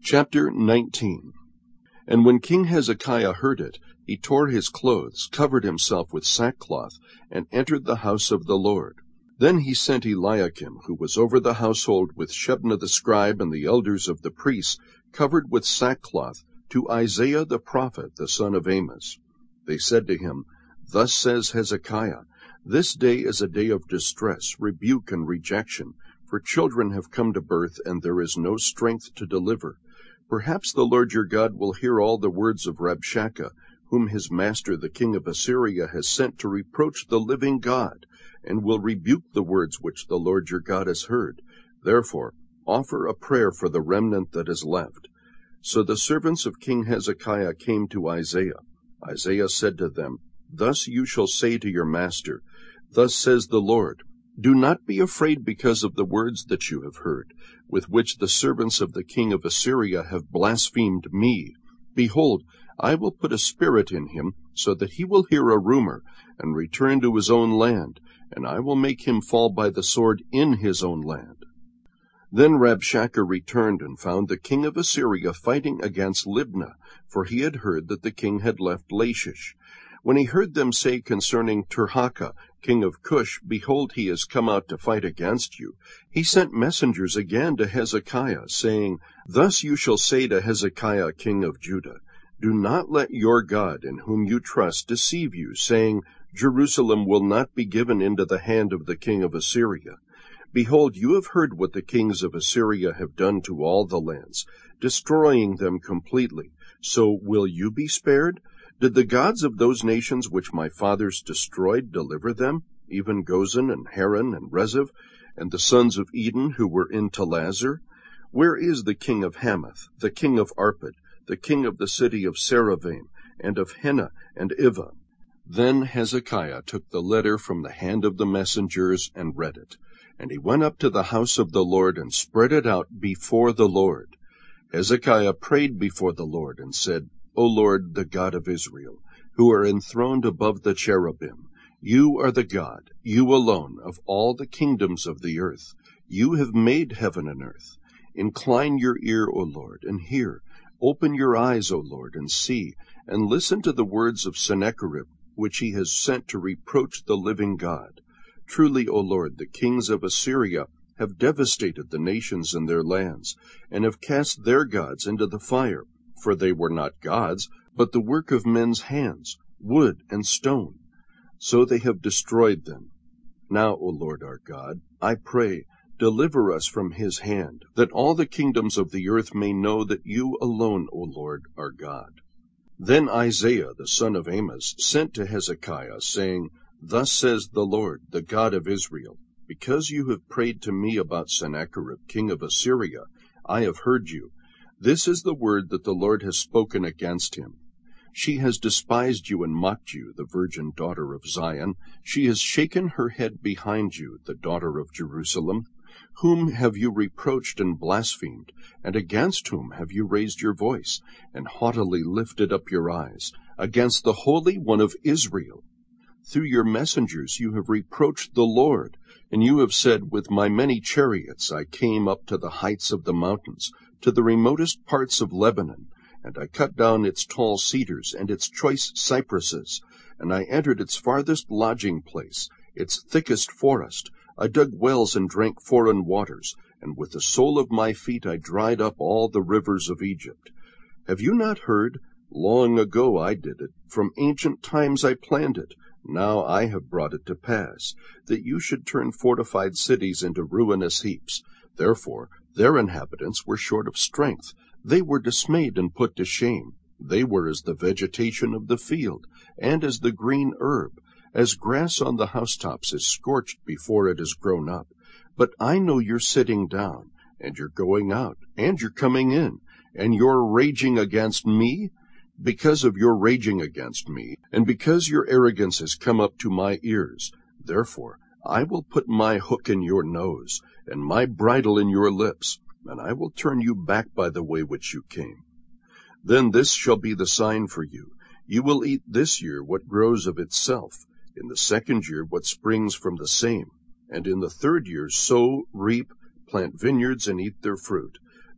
Chapter 19. And when King Hezekiah heard it, he tore his clothes, covered himself with sackcloth, and entered the house of the Lord. Then he sent Eliakim, who was over the household, with Shebna the scribe and the elders of the priests, covered with sackcloth, to Isaiah the prophet, the son of Amos. They said to him, Thus says Hezekiah, This day is a day of distress, rebuke, and rejection, for children have come to birth, and there is no strength to deliver. Perhaps the Lord your God will hear all the words of Rabshakeh, whom his master the king of Assyria has sent to reproach the living God, and will rebuke the words which the Lord your God has heard. Therefore offer a prayer for the remnant that is left. So the servants of King Hezekiah came to Isaiah. Isaiah said to them, Thus you shall say to your master, Thus says the Lord, Do not be afraid because of the words that you have heard, with which the servants of the king of Assyria have blasphemed me. Behold, I will put a spirit in him, so that he will hear a rumor, and return to his own land, and I will make him fall by the sword in his own land. Then Rabshakeh returned and found the king of Assyria fighting against Libnah, for he had heard that the king had left Lachish. When he heard them say concerning Tirhakah, king of Cush, Behold, he has come out to fight against you, he sent messengers again to Hezekiah, saying, Thus you shall say to Hezekiah, king of Judah, Do not let your God, in whom you trust, deceive you, saying, Jerusalem will not be given into the hand of the king of Assyria. Behold, you have heard what the kings of Assyria have done to all the lands, destroying them completely. So will you be spared? Did the gods of those nations which my fathers destroyed deliver them, even Gozan and Haran and Rezeph, and the sons of Eden who were in Telassar? Where is the king of Hamath, the king of Arpad, the king of the city of Saravaim, and of Hena and Ivah? Then Hezekiah took the letter from the hand of the messengers and read it. And he went up to the house of the Lord and spread it out before the Lord. Hezekiah prayed before the Lord and said, O Lord, the God of Israel, who are enthroned above the cherubim, you are the God, you alone, of all the kingdoms of the earth. You have made heaven and earth. Incline your ear, O Lord, and hear. Open your eyes, O Lord, and see, and listen to the words of Sennacherib, which he has sent to reproach the living God. Truly, O Lord, the kings of Assyria have devastated the nations and their lands, and have cast their gods into the fire. For they were not gods, but the work of men's hands, wood and stone. So they have destroyed them. Now, O Lord our God, I pray, deliver us from his hand, that all the kingdoms of the earth may know that you alone, O Lord, are God. Then Isaiah the son of Amos sent to Hezekiah, saying, Thus says the Lord, the God of Israel, Because you have prayed to me about Sennacherib, king of Assyria, I have heard you. This is the word that the Lord has spoken against him. She has despised you and mocked you, the virgin daughter of Zion. She has shaken her head behind you, the daughter of Jerusalem. Whom have you reproached and blasphemed? And against whom have you raised your voice, and haughtily lifted up your eyes? Against the Holy One of Israel. Through your messengers you have reproached the Lord, and you have said, With my many chariots I came up to the heights of the mountains, to the remotest parts of Lebanon, and I cut down its tall cedars and its choice cypresses, and I entered its farthest lodging place, its thickest forest. I dug wells and drank foreign waters, and with the sole of my feet I dried up all the rivers of Egypt. Have you not heard? Long ago I did it, from ancient times I planned it. Now I have brought it to pass, that you should turn fortified cities into ruinous heaps. Therefore their inhabitants were short of strength. They were dismayed and put to shame. They were as the vegetation of the field, and as the green herb, as grass on the housetops is scorched before it is grown up. But I know you're sitting down, and you're going out, and you're coming in, and you're raging against me. Because of your raging against me, and because your arrogance has come up to my ears, therefore I will put my hook in your nose, and my bridle in your lips, and I will turn you back by the way which you came. Then this shall be the sign for you. You will eat this year what grows of itself, in the second year what springs from the same, and in the third year sow, reap, plant vineyards, and eat their fruit.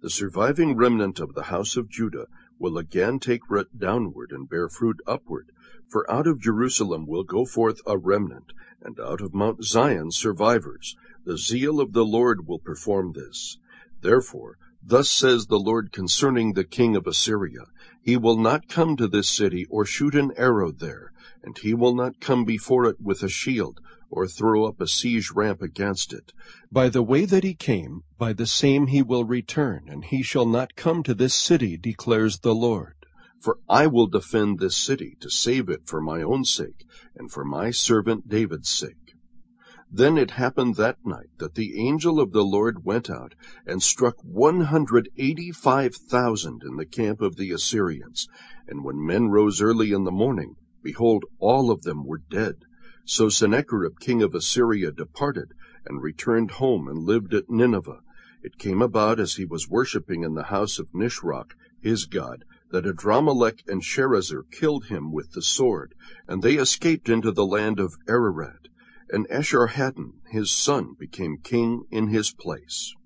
The surviving remnant of the house of Judah will again take root downward and bear fruit upward, for out of Jerusalem will go forth a remnant, and out of Mount Zion survivors. The zeal of the Lord will perform this. Therefore, thus says the Lord concerning the king of Assyria, He will not come to this city or shoot an arrow there, and he will not come before it with a shield, or throw up a siege ramp against it. By the way that he came, by the same he will return, and he shall not come to this city, declares the Lord. For I will defend this city, to save it for my own sake, and for my servant David's sake. Then it happened that night that the angel of the Lord went out and struck 185,000 in the camp of the Assyrians. And when men rose early in the morning, behold, all of them were dead. So Sennacherib king of Assyria departed, and returned home, and lived at Nineveh. It came about, as he was worshipping in the house of Nisroch, his god, that Adrammelech and Sharezer killed him with the sword, and they escaped into the land of Ararat. And Esarhaddon his son became king in his place.